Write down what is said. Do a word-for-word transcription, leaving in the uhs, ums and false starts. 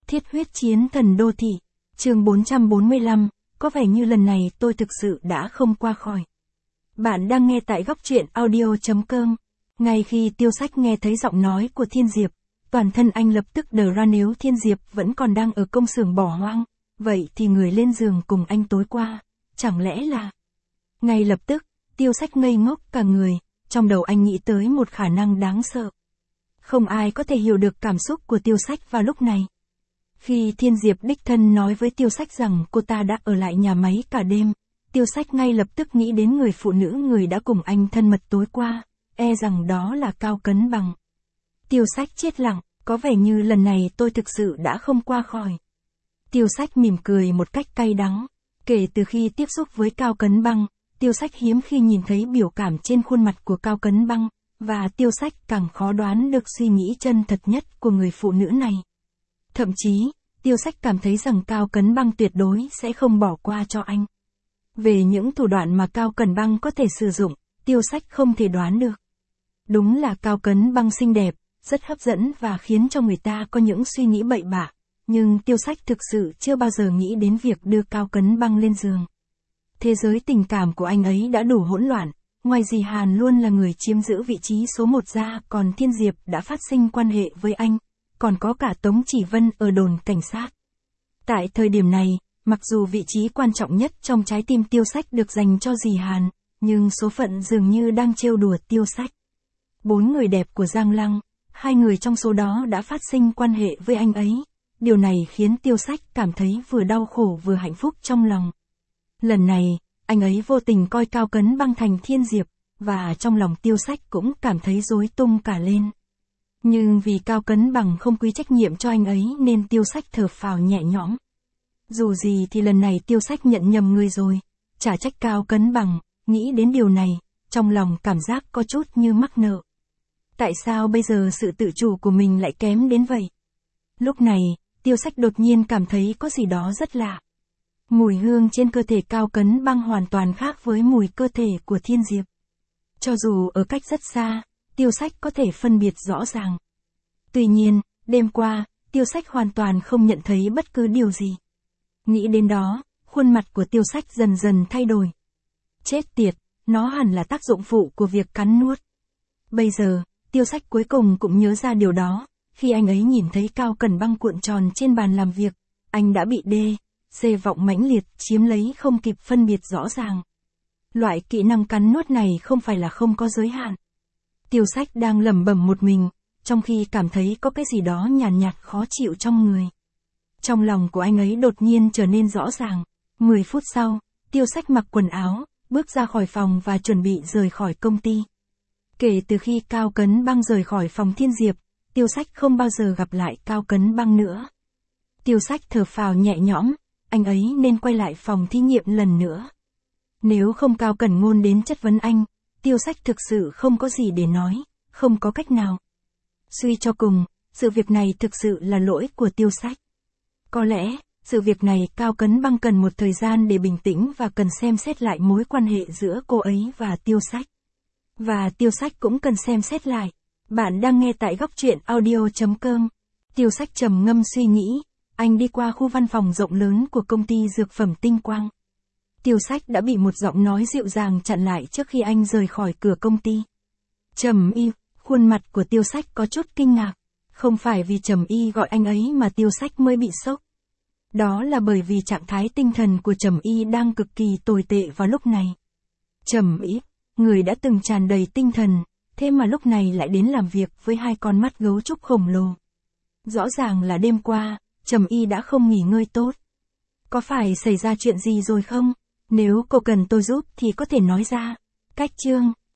Thiết huyết chiến thần đô thị, chương bốn trăm bốn mươi lăm, có vẻ như lần này tôi thực sự đã không qua khỏi. Bạn đang nghe tại góc truyện audio chấm com. Ngay khi Tiêu Sách nghe thấy giọng nói của Thiên Diệp, toàn thân anh lập tức đờ ra. Nếu Thiên Diệp vẫn còn đang ở công xưởng bỏ hoang, vậy thì người lên giường cùng anh tối qua, chẳng lẽ là... Ngay lập tức, Tiêu Sách ngây ngốc cả người, trong đầu anh nghĩ tới một khả năng đáng sợ. Không ai có thể hiểu được cảm xúc của Tiêu Sách vào lúc này. Khi Thiên Diệp đích thân nói với Tiêu Sách rằng cô ta đã ở lại nhà máy cả đêm, Tiêu Sách ngay lập tức nghĩ đến người phụ nữ người đã cùng anh thân mật tối qua, e rằng đó là Cao Cấn Bằng. Tiêu Sách chết lặng, có vẻ như lần này tôi thực sự đã không qua khỏi. Tiêu Sách mỉm cười một cách cay đắng. Kể từ khi tiếp xúc với Cao Cấn Băng, Tiêu Sách hiếm khi nhìn thấy biểu cảm trên khuôn mặt của Cao Cấn Băng, và Tiêu Sách càng khó đoán được suy nghĩ chân thật nhất của người phụ nữ này. Thậm chí, Tiêu Sách cảm thấy rằng Cao Cấn Băng tuyệt đối sẽ không bỏ qua cho anh. Về những thủ đoạn mà Cao Cấn Băng có thể sử dụng, Tiêu Sách không thể đoán được. Đúng là Cao Cấn Băng xinh đẹp, rất hấp dẫn và khiến cho người ta có những suy nghĩ bậy bạ, nhưng Tiêu Sách thực sự chưa bao giờ nghĩ đến việc đưa Cao Cấn Băng lên giường. Thế giới tình cảm của anh ấy đã đủ hỗn loạn, ngoài Dì Hàn luôn là người chiếm giữ vị trí số một ra, còn Thiên Diệp đã phát sinh quan hệ với anh, còn có cả Tống Chỉ Vân ở đồn cảnh sát. Tại thời điểm này, mặc dù vị trí quan trọng nhất trong trái tim Tiêu Sách được dành cho Dì Hàn, nhưng số phận dường như đang trêu đùa Tiêu Sách. Bốn người đẹp của Giang Lăng, hai người trong số đó đã phát sinh quan hệ với anh ấy. Điều này khiến Tiêu Sách cảm thấy vừa đau khổ vừa hạnh phúc trong lòng. Lần này, anh ấy vô tình coi Cao Cấn Băng thành Thiên Diệp, và trong lòng Tiêu Sách cũng cảm thấy rối tung cả lên. Nhưng vì Cao Cấn Bằng không quy trách nhiệm cho anh ấy nên Tiêu Sách thở phào nhẹ nhõm. Dù gì thì lần này Tiêu Sách nhận nhầm người rồi, chả trách Cao Cấn Bằng. Nghĩ đến điều này, trong lòng cảm giác có chút như mắc nợ. Tại sao bây giờ sự tự chủ của mình lại kém đến vậy? Lúc này, Tiêu Sách đột nhiên cảm thấy có gì đó rất lạ. Mùi hương trên cơ thể Cao Cấn Băng hoàn toàn khác với mùi cơ thể của Thiên Diệp. Cho dù ở cách rất xa, Tiêu Sách có thể phân biệt rõ ràng. Tuy nhiên, đêm qua, Tiêu Sách hoàn toàn không nhận thấy bất cứ điều gì. Nghĩ đến đó, khuôn mặt của Tiêu Sách dần dần thay đổi. Chết tiệt, nó hẳn là tác dụng phụ của việc cắn nuốt. Bây giờ, Tiêu Sách cuối cùng cũng nhớ ra điều đó, khi anh ấy nhìn thấy Cao Cấn Băng cuộn tròn trên bàn làm việc, anh đã bị đê, xê vọng mãnh liệt chiếm lấy không kịp phân biệt rõ ràng. Loại kỹ năng cắn nuốt này không phải là không có giới hạn. Tiêu Sách đang lẩm bẩm một mình, trong khi cảm thấy có cái gì đó nhàn nhạt, nhạt khó chịu trong người. Trong lòng của anh ấy đột nhiên trở nên rõ ràng. Mười phút sau, Tiêu Sách mặc quần áo, bước ra khỏi phòng và chuẩn bị rời khỏi công ty. Kể từ khi Cao Cấn Băng rời khỏi phòng Thiên Diệp, Tiêu Sách không bao giờ gặp lại Cao Cấn Băng nữa. Tiêu Sách thở phào nhẹ nhõm, anh ấy nên quay lại phòng thí nghiệm lần nữa. Nếu không Cao Cẩn Ngôn đến chất vấn anh, Tiêu Sách thực sự không có gì để nói, không có cách nào. Suy cho cùng, sự việc này thực sự là lỗi của Tiêu Sách. Có lẽ, sự việc này Cao Cấn Băng cần một thời gian để bình tĩnh và cần xem xét lại mối quan hệ giữa cô ấy và Tiêu Sách. Và Tiêu Sách cũng cần xem xét lại. Bạn đang nghe tại góc truyện audio chấm com. Tiêu Sách trầm ngâm suy nghĩ, anh đi qua khu văn phòng rộng lớn của công ty dược phẩm Tinh Quang. Tiêu Sách đã bị một giọng nói dịu dàng chặn lại trước khi anh rời khỏi cửa công ty. Trầm Y, khuôn mặt của Tiêu Sách có chút kinh ngạc. Không phải vì Trầm Y gọi anh ấy mà Tiêu Sách mới bị sốc. Đó là bởi vì trạng thái tinh thần của Trầm Y đang cực kỳ tồi tệ vào lúc này. Trầm Y, người đã từng tràn đầy tinh thần, thế mà lúc này lại đến làm việc với hai con mắt gấu trúc khổng lồ. Rõ ràng là đêm qua, Trầm Y đã không nghỉ ngơi tốt. Có phải xảy ra chuyện gì rồi không? Nếu cô cần tôi giúp thì có thể nói ra. Cách chương